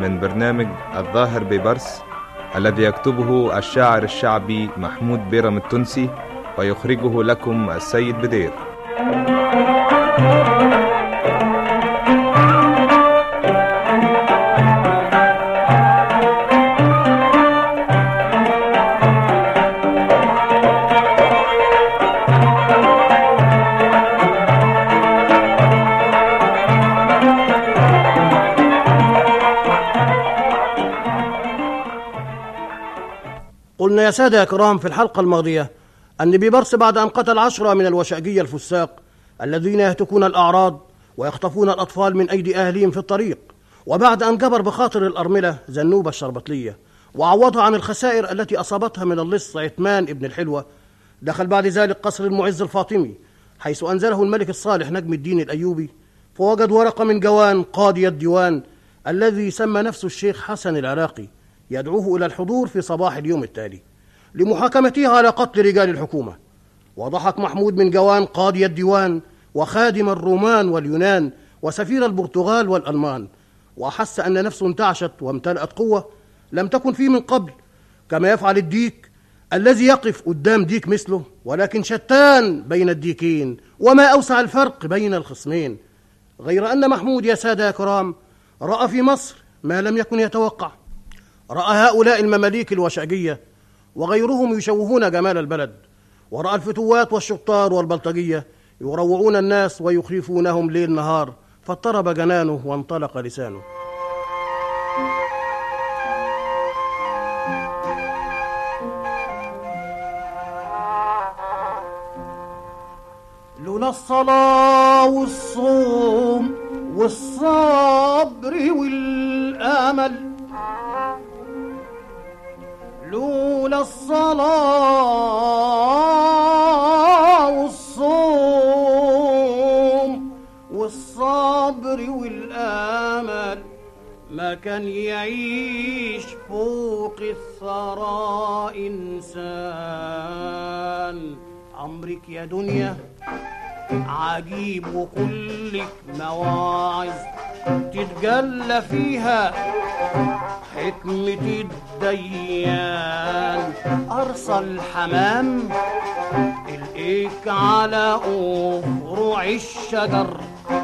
من برنامج الظاهر ببرس الذي يكتبه الشاعر الشعبي محمود بيرم التونسي ويخرجه لكم السيد بدير. قلنا يا سادة يا كرام في الحلقة الماضية أن ببرس بعد أن قتل 10 من الوشائجية الفساق الذين يهتكون الأعراض ويخطفون الأطفال من أيدي أهلهم في الطريق، وبعد أن جبر بخاطر الأرملة زنوبة الشربطلية وعوضها عن الخسائر التي أصابتها من اللص عثمان ابن الحلوة، دخل بعد ذلك قصر المعز الفاطمي حيث أنزله الملك الصالح نجم الدين الأيوبي، فوجد ورقة من جوان قاضي الديوان الذي سمى نفسه الشيخ حسن العراقي يدعوه إلى الحضور في صباح اليوم التالي لمحاكمته على قتل رجال الحكومة. وضحك محمود من جوان قاضي الديوان وخادم الرومان واليونان وسفير البرتغال والألمان، وأحس أن نفسه انتعشت وامتلأت قوة لم تكن فيه من قبل، كما يفعل الديك الذي يقف قدام ديك مثله، ولكن شتان بين الديكين وما أوسع الفرق بين الخصمين. غير أن محمود يا سادة يا كرام رأى في مصر ما لم يكن يتوقع. رأى هؤلاء المماليك الوشاجية وغيرهم يشوهون جمال البلد، ورأى الفتوات والشطار والبلطجية يروعون الناس ويخيفونهم ليل نهار، فاضطرب جنانه وانطلق لسانه. لولا الصلاة والصوم والصبر والأمل، لولا الصلاة والصوم والصبر والأمل ما كان يعيش فوق الثرى إنسان. عمرك يا دنيا عجيب وكلك مواعظ تتجلى فيها حكمة الديان. أرسل الحمام الإيك على فروع الشجر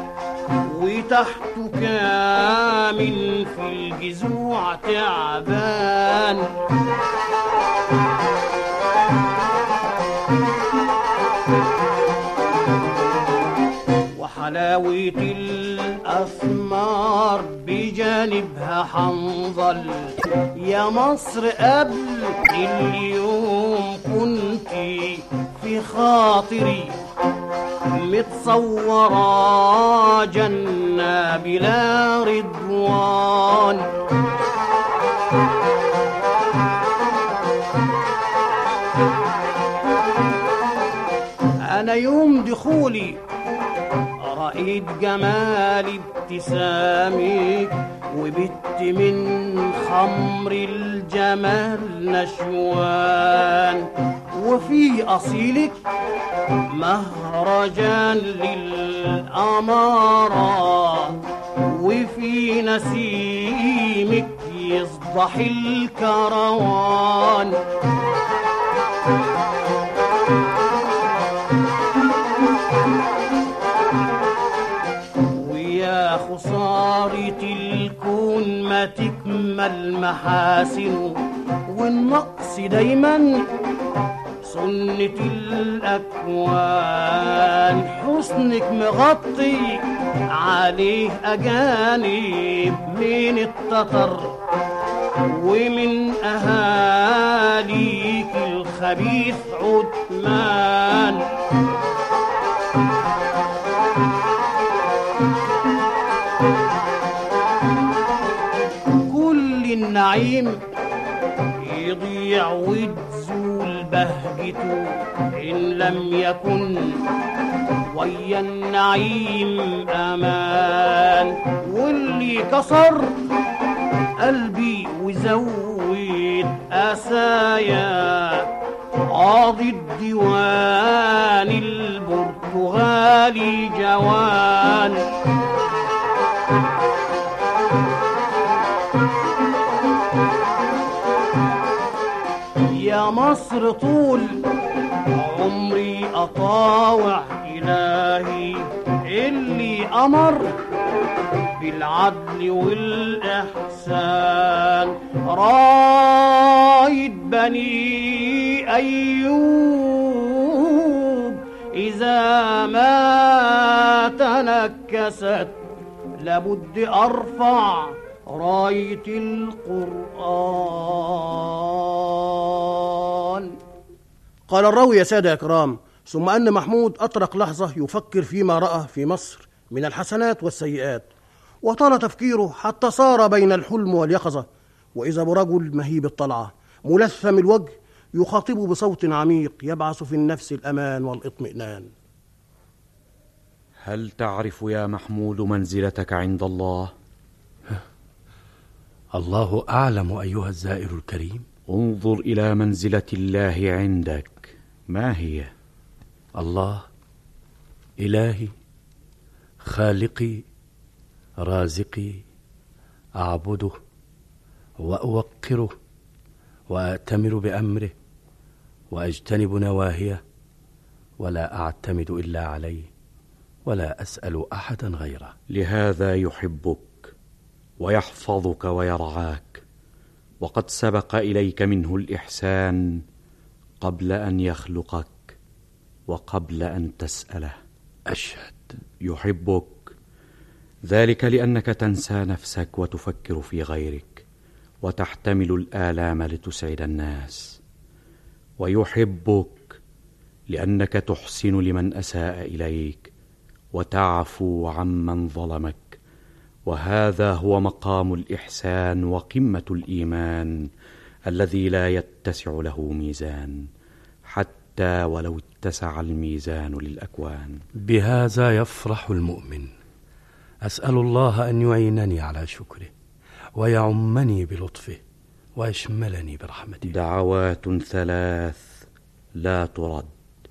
وتحته كامل في الجذوع تعبان. وحلاوة الأثمار بجانبها حنظل. يا مصر قبل اليوم كنتي في خاطري متصورة جنة بلا رضوان. أنا يوم دخولي رأيت جمال ابتسامك وبت من خمر الجمال نشوان، وفي أصيلك مهرجان للأمارة، وفي نسيمك يصبح الكروان. خسارة الكون ما تكمل محاسنه، والنقص دايما سنة الأكوان. حسنك مغطي عليه أجانب من التتر ومن أهاليك الخبيث عثمان. النعيم يضيع وتزول بهجته إن لم يكن ويا النعيم أمان. واللي كسر قلبي وزود أسايا قاضي الديوان البرتغالي جوان. مصر طول عمري أطاوع إلهي اللي أمر بالعدل والإحسان، رايد بني أيوب إذا ما تنكست لابد أرفع راية القرآن. قال الراوي يا سادة إكرام: ثم أن محمود أطرق لحظة يفكر فيما رأى في مصر من الحسنات والسيئات، وطال تفكيره حتى صار بين الحلم واليقظة، وإذا برجل مهيب الطلعة ملثم الوجه يخاطبه بصوت عميق يبعث في النفس الأمان والإطمئنان. هل تعرف يا محمود منزلتك عند الله؟ الله أعلم أيها الزائر الكريم. انظر إلى منزلة الله عندك، ما هي؟ الله إلهي خالقي رازقي، أعبده وأوقره وأأتمر بأمره وأجتنب نواهيه، ولا أعتمد إلا عليه ولا أسأل أحدا غيره. لهذا يحبك ويحفظك ويرعاك، وقد سبق إليك منه الإحسان قبل أن يخلقك وقبل أن تسأله. أشهد. يحبك ذلك لأنك تنسى نفسك وتفكر في غيرك وتحتمل الآلام لتسعد الناس، ويحبك لأنك تحسن لمن أساء إليك وتعفو عمن ظلمك، وهذا هو مقام الإحسان وقمة الإيمان الذي لا يتسع له ميزان، حتى ولو اتسع الميزان للأكوان. بهذا يفرح المؤمن. أسأل الله أن يعينني على شكره ويعمني بلطفه ويشملني برحمته. دعوات ثلاث لا ترد،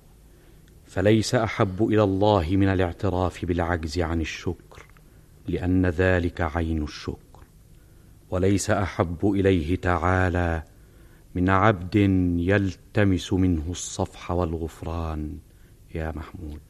فليس أحب إلى الله من الاعتراف بالعجز عن الشكر، لأن ذلك عين الشكر، وليس أحب إليه تعالى من عبد يلتمس منه الصفح والغفران. يا محمود.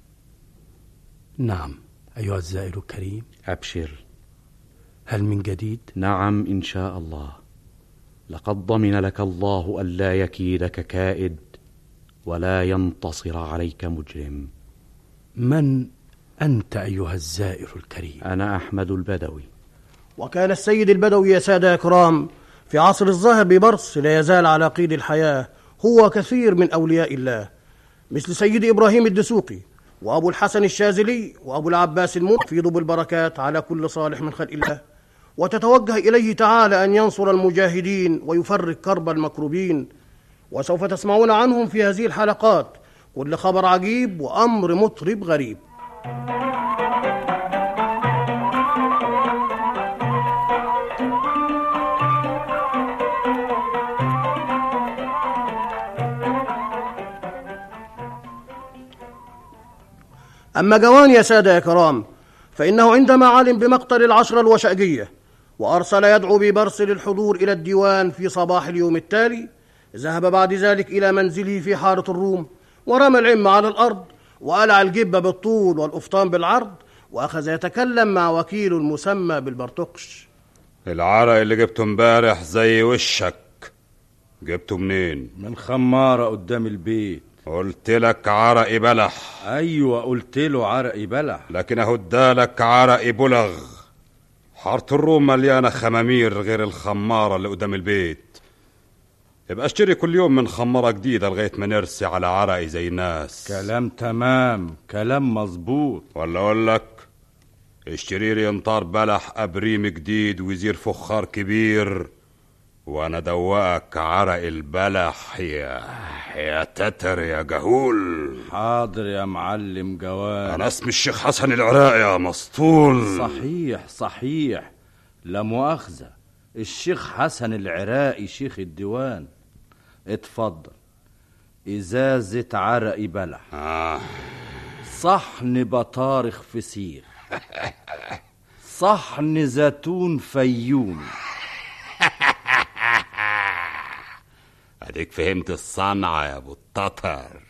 نعم أيها الزائر الكريم. أبشر. هل من جديد؟ نعم إن شاء الله، لقد ضمن لك الله ألا يكيدك كائد ولا ينتصر عليك مجرم. من أنت أيها الزائر الكريم؟ أنا أحمد البدوي. وكان السيد البدوي يا سادة إكرام في عصر الظاهر ببرص لا يزال على قيد الحياة هو كثير من أولياء الله، مثل سيد إبراهيم الدسوقي وأبو الحسن الشاذلي وأبو العباس المفيض بالبركات على كل صالح من خلق الله، وتتوجه إليه تعالى أن ينصر المجاهدين ويفرج كرب المكروبين. وسوف تسمعون عنهم في هذه الحلقات كل خبر عجيب وأمر مطرب غريب. أما جوان يا سادة يا كرام فإنه عندما علم بمقتل العشرة الوشأجية وأرسل يدعو ببرص للحضور إلى الديوان في صباح اليوم التالي، ذهب بعد ذلك إلى منزله في حارة الروم ورمى العمة على الأرض وقلع الجبة بالطول والقفطان بالعرض، وأخذ يتكلم مع وكيل المسمى بالبرتقش. العرق اللي جبته امبارح زي وشك، جبته منين؟ من خمارة قدام البيت. قلت لك عرقي بلح. ايوه قلت له عرقي بلح، لكن اهو ادالك عرقي بلغ. حارة الروم مليانة خمامير غير الخمارة اللي قدام البيت. يبقى اشتري كل يوم من خمارة جديدة لغاية ما نرسي على عرقي زي الناس. كلام تمام، كلام مظبوط. ولا اقول لك اشتري لي انطار بلح ابريم جديد ويزير فخار كبير، وانا دوقك عرق البلح يا تتر يا جهول. حاضر يا معلم جوان. انا اسمي الشيخ حسن العراقي يا مسطول. صحيح لا مؤاخذة، الشيخ حسن العراقي شيخ الديوان. اتفضل، ازازة عرقي بلح، صحن بطارخ فسيخ، صحن زيتون فيومي. اديك فهمت الصنعة يا ابو التتر.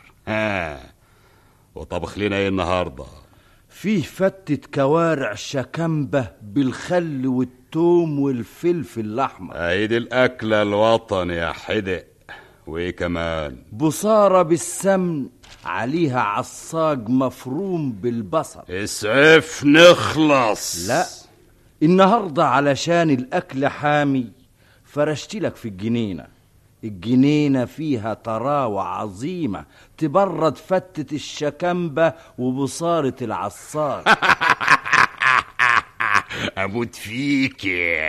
وطبخ لنا ايه النهارده؟ فيه فتة كوارع شكمبة بالخل والثوم والفلفل الأحمر. ايدي الأكلة الوطن يا حدق. وايه كمان؟ بصارة بالسمن عليها عصاج مفروم بالبصل. اسعف نخلص. لا، النهاردة علشان الأكل حامي فرشتلك في الجنينة. الجنينة فيها طراوة عظيمة تبرد فتة الشكمبة وبصارة العصار. أموت فيك.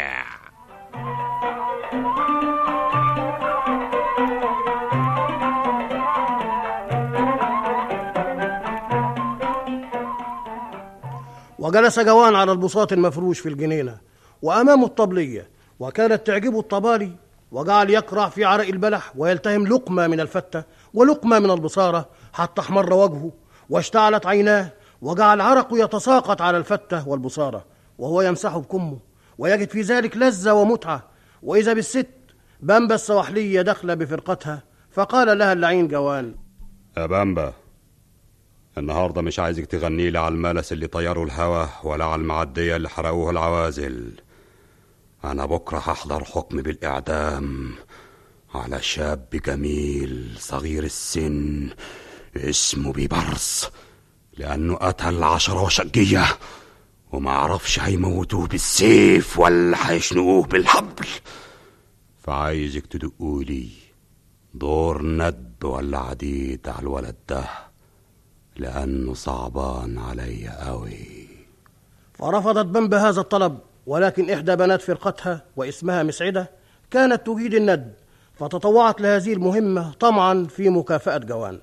وجلس جوان على البساط المفروش في الجنينة وأمامه الطبلية، وكانت تعجبه الطبالي، وجعل يقرع في عرق البلح ويلتهم لقمة من الفتة ولقمة من البصارة حتى احمر وجهه واشتعلت عيناه، وجعل عرقه يتساقط على الفتة والبصارة وهو يمسحه بكمه ويجد في ذلك لذة ومتعة. وإذا بالست بامبا السواحلية دخل بفرقتها، فقال لها اللعين جوان: يا بامبا، النهاردة مش عايزك تغني لي على الملس اللي طيروا الهوا ولا على المعدية اللي حرقوها العوازل. أنا بكرة هحضر حكم بالإعدام على شاب جميل صغير السن اسمه بيبرس، لأنه قتل 10 وشقية وما عرفش هيموتوه بالسيف ولا هيشنقوه بالحبل. فعايزك تدقولي دور ند ولا عديد على الولد ده، لأنه صعبان عليا قوي. فرفضت بامبا هذا الطلب، ولكن إحدى بنات فرقتها واسمها مسعدة كانت تجيد الند، فتطوعت لهذه المهمة طمعا في مكافأة جوان.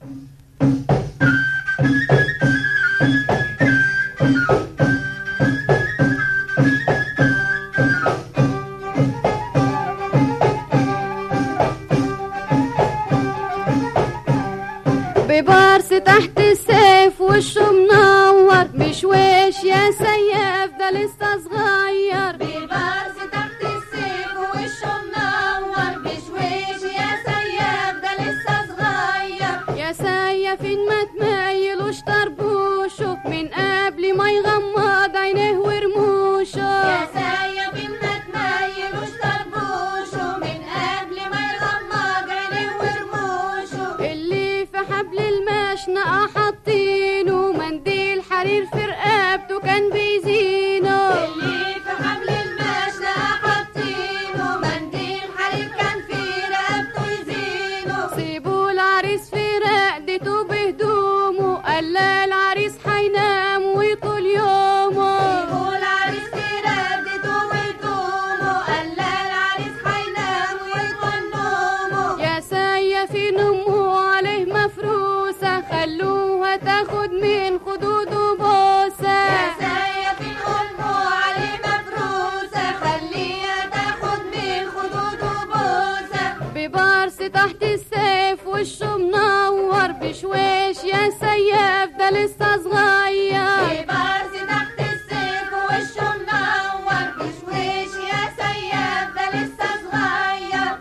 ببارس تحت السيف وشه منور، مشويش يا سياف ده لسه صغير. ببارس تحت السيف وشه منور، مشويش يا سياف ده لسه صغير. يا سياف ما تميلوش طربوشه من قبل ما يغمض عينيه ورموشه. يا سياف ما تميلوش طربوشه من قبل ما يغمض عينيه ورموشه. اللي في حبل المشنقة حاطينه منديل حرير في رقبته كان بيزينه. اللي في حبل المشنقة حاطينه منديل حرير كان في رقبته يزينه. سيبوا العريس في رقدته بهدومه، قال لا العريس حينام ويطول يومه. سيبوا العريس في رقدته بهدومه، قال لا العريس حينام ويطول نومه. يا سيافين أمه عليه مفروسة، خلوها تاخد من خدوده بوسة. يا سيافين أمه عليه مفروسة، خليها تاخد من خدوده بوسة. ببارس تحت السيف وشه منور، بشويش يا سياف ده لسه صغير. ببارس تحت السيف وشه منور، بشويش يا سياف ده لسه صغير.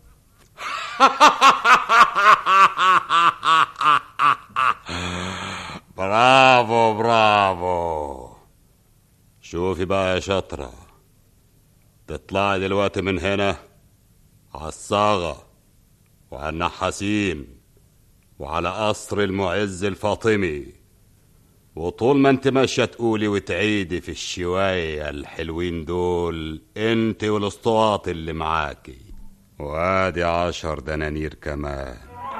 برافو برافو. شوفي بقى يا شطرة، تطلعي دلوقتي من هنا على الصاغة وعلى النحاسين وعلى قصر المعز الفاطمي، وطول ما انت ماشية تقولي وتعيدي في الشواية الحلوين دول انت والاسطواط اللي معاكي، وادي 10 دنانير كمان.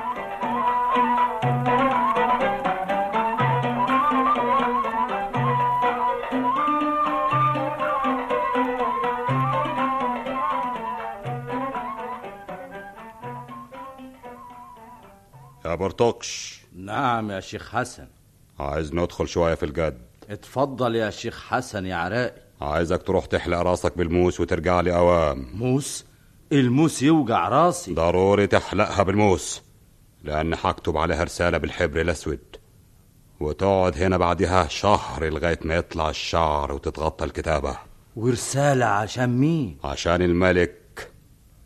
يا برتقش. نعم يا شيخ حسن. عايز ندخل شوية في الجد. اتفضل يا شيخ حسن يا عرائي. عايزك تروح تحلق راسك بالموس وترجع لي اوام. موس؟ الموس يوجع راسي. ضروري تحلقها بالموس، لان هكتب عليها رسالة بالحبر الاسود، وتقعد هنا بعدها شهر لغاية ما يطلع الشعر وتتغطى الكتابة. ورسالة عشان مين؟ عشان الملك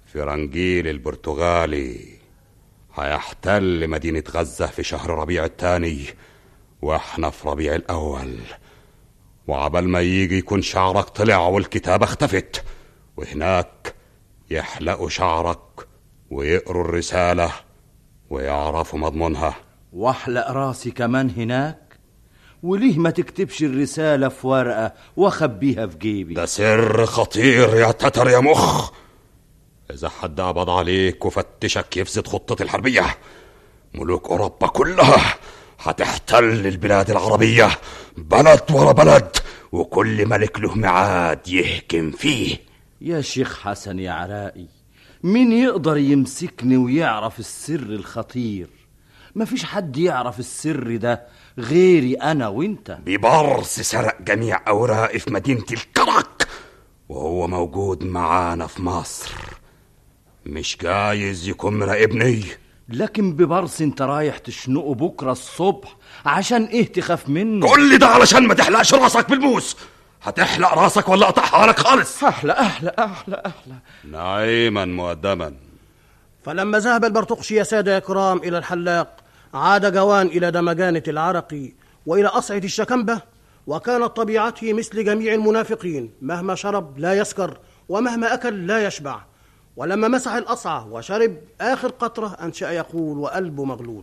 فرنجيل البرتغالي هيحتل مدينة غزة في شهر ربيع الثاني، واحنا في ربيع الأول، وعبال ما يجي يكون شعرك طلع والكتابة اختفت، وهناك يحلقوا شعرك ويقروا الرسالة ويعرفوا مضمونها. واحلق راسي كمان هناك؟ وليه ما تكتبش الرسالة في ورقة واخبيها في جيبي؟ ده سر خطير يا تتر يا مخ. إذا حد قبض عليك وفتشك يفسد خطتي الحربية، ملوك أوروبا كلها هتحتل البلاد العربية بلد ورا بلد، وكل ملك له ميعاد يحكم فيه. يا شيخ حسن يا عرائي، مين يقدر يمسكني ويعرف السر الخطير؟ مفيش حد يعرف السر ده غيري أنا وإنت. بيبرس سرق جميع أوراقي في مدينة الكرك، وهو موجود معانا في مصر. مش جايز يكون مراقبني. لكن ببرس انت رايح تشنقه بكرة الصبح، عشان ايه تخاف منه؟ كل ده علشان ما تحلقش راسك بالموس. هتحلق راسك ولا اقطعها لك خالص؟ احلى نعيما مقدما. فلما ذهب البرتقشي يا سادة يا كرام إلى الحلاق، عاد جوان إلى دمجانة العرقي وإلى أصعد الشكنبة، وكانت طبيعته مثل جميع المنافقين، مهما شرب لا يسكر، ومهما أكل لا يشبع. ولما مسح الأصعى وشرب آخر قطرة أنشأ يقول وقلبه مغلول: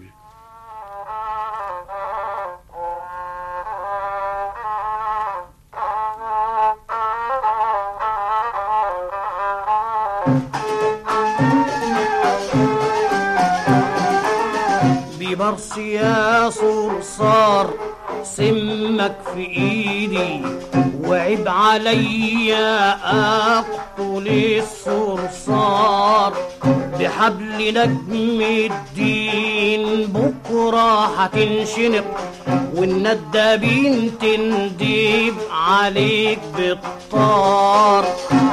ببرص يا صرصار سمك في ايدي، وعيب عليا اقتل الصرصار، بحبل نجم الدين بكره هتنشنق، والندابين تندب عليك بالطار.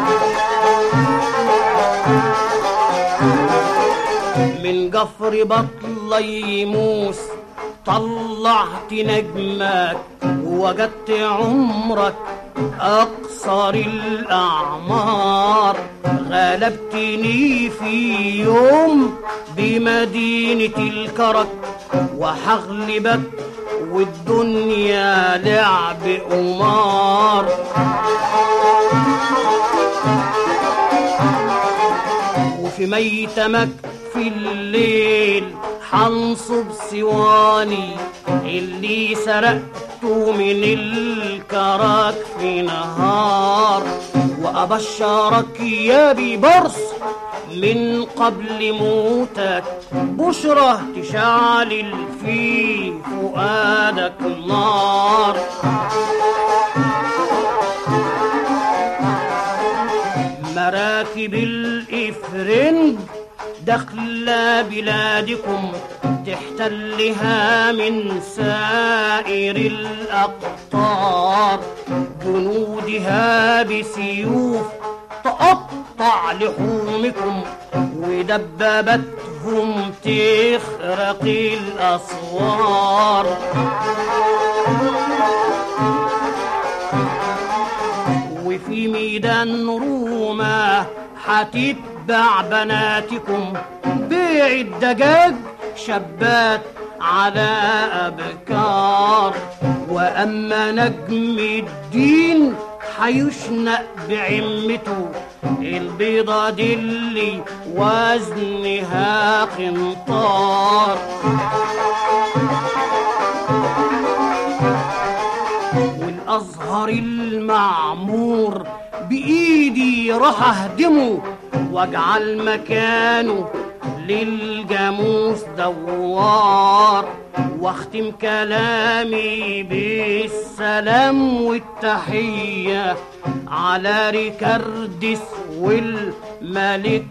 من جفر بطليموس طلعت نجمك، ووجدت عمرك أقصر الأعمار. غلبتني في يوم بمدينة الكرك، وحغلبك والدنيا لعب قمار. وفي ميتمك في الليل حنصب سواني، اللي سرقته من الكرك في نهار. وأبشرك يا ببرص من قبل موتك بشرة تشعل في فؤادك نار. مراكب الإفرنج دخل بلادكم، تحتلها من سائر الأقطار. جنودها بسيوف تقطع لحومكم، ودبابتهم تخرق الأسوار. وفي ميدان روما هتتبع بناتكم، بيع الدجاج شبات على أبكار. وأما نجم الدين حيشنق بعمته، البيضة دي اللي وزنها قنطار. والأزهر المعمور بإيدي راح أهدمه، واجعل مكانه للجاموس دوار. واختم كلامي بالسلام والتحية على ريكاردس والملك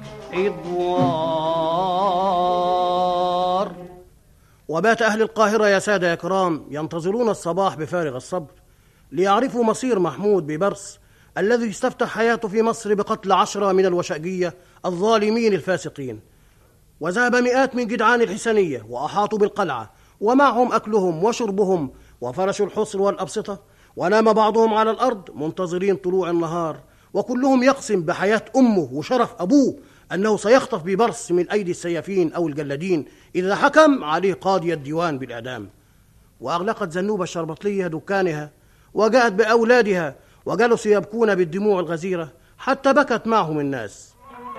إدوار. وبات أهل القاهرة يا سادة يا كرام ينتظرون الصباح بفارغ الصبر، ليعرفوا مصير محمود ببرص الذي استفتح حياته في مصر بقتل 10 من الوشأجية الظالمين الفاسقين. وذهب مئات من جدعان الحسنية وأحاطوا بالقلعة، ومعهم أكلهم وشربهم، وفرشوا الحصر والأبسطة، ونام بعضهم على الأرض منتظرين طلوع النهار، وكلهم يقسم بحياة أمه وشرف أبوه أنه سيخطف ببرص من أيدي السيافين أو الجلادين إذا حكم عليه قاضي الديوان بالإعدام. وأغلقت زنوبة الشربطلية دكانها وجاءت بأولادها وجلسوا يبكون بالدموع الغزيرة حتى بكت معهم الناس.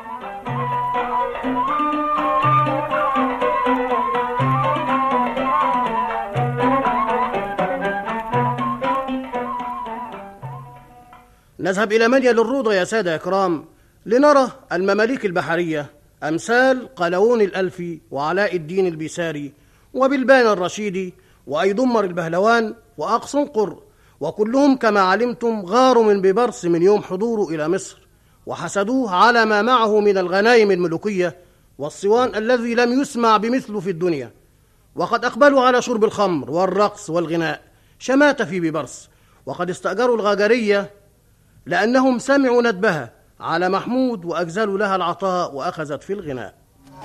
نذهب إلى منيا للروضة يا سادة إكرام لنرى المماليك البحرية أمثال قلاوون الألفي وعلاء الدين البيساري وبلبان الرشيدي وأيضمر البهلوان وأقصنقر، وكلهم كما علمتم غاروا من ببرص من يوم حضوره إلى مصر، وحسدوه على ما معه من الغنائم الملوكية والصوان الذي لم يسمع بمثله في الدنيا، وقد أقبلوا على شرب الخمر والرقص والغناء شماتة في ببرص، وقد استأجروا الغاجرية لأنهم سمعوا ندبها على محمود وأجزلوا لها العطاء وأخذت في الغناء.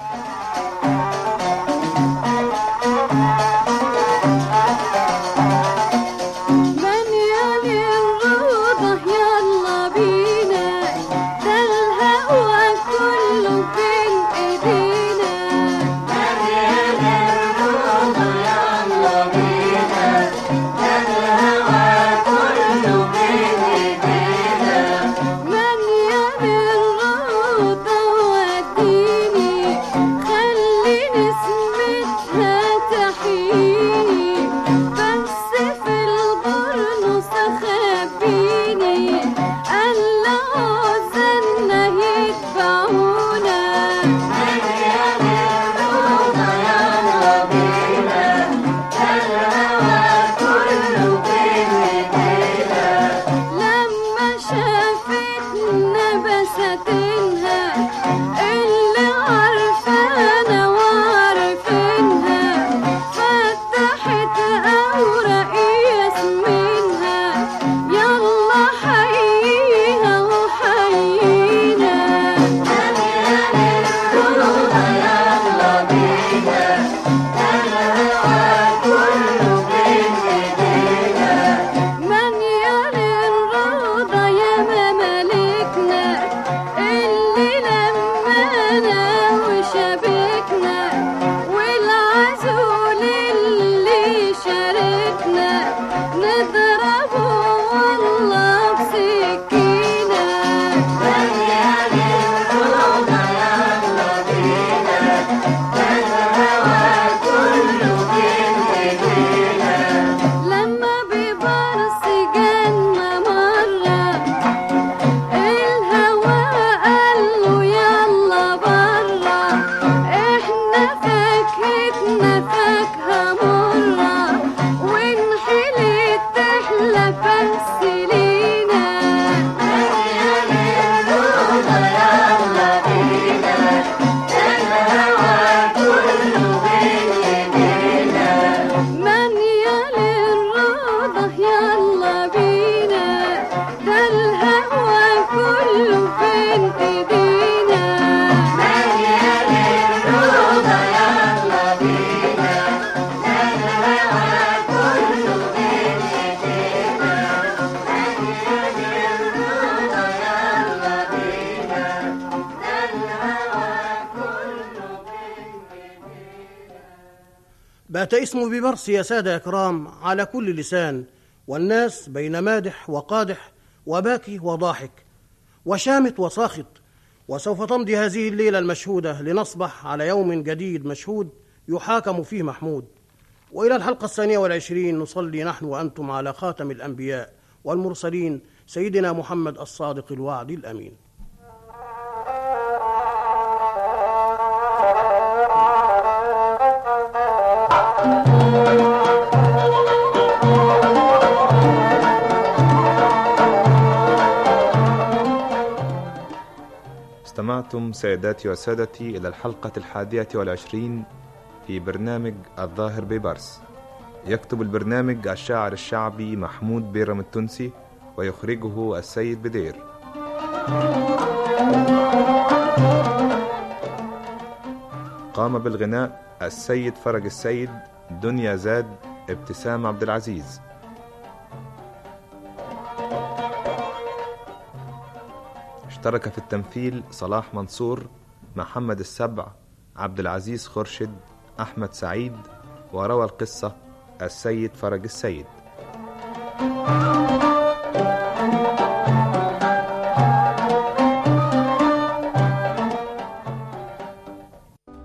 بات اسم ببرص يا سادة إكرام على كل لسان، والناس بين مادح وقادح وباكي وضاحك وشامت وساخط. وسوف تمضي هذه الليلة المشهودة لنصبح على يوم جديد مشهود يحاكم فيه محمود. وإلى الحلقة 22 نصلي نحن وأنتم على خاتم الأنبياء والمرسلين سيدنا محمد الصادق الوعد الأمين. استمعتم سيداتي وسادتي إلى الحلقة 21 في برنامج الظاهر ببرص. يكتب البرنامج الشاعر الشعبي محمود بيرم التونسي، ويخرجه السيد بدير. قام بالغناء السيد فرج السيد، دنيا زاد، ابتسام عبد العزيز. اشترك في التمثيل صلاح منصور، محمد السبع، عبد العزيز خرشد، أحمد سعيد. وروى القصة السيد فرج السيد.